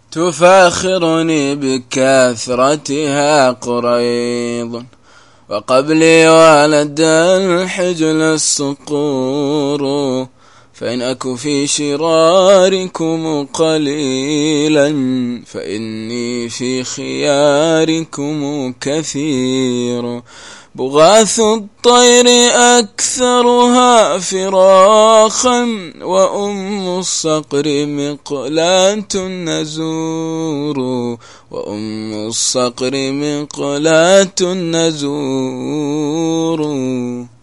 تفاخرني بكثرتها قريض، وقبلي ولد الحجل الصقور. فإن أك في شراركم قليلا، فإني في خياركم كثير. بغاث الطير أكثرها فراخا، وأم الصقر مقلاة النزور. وأم الصقر مقلاة النزور.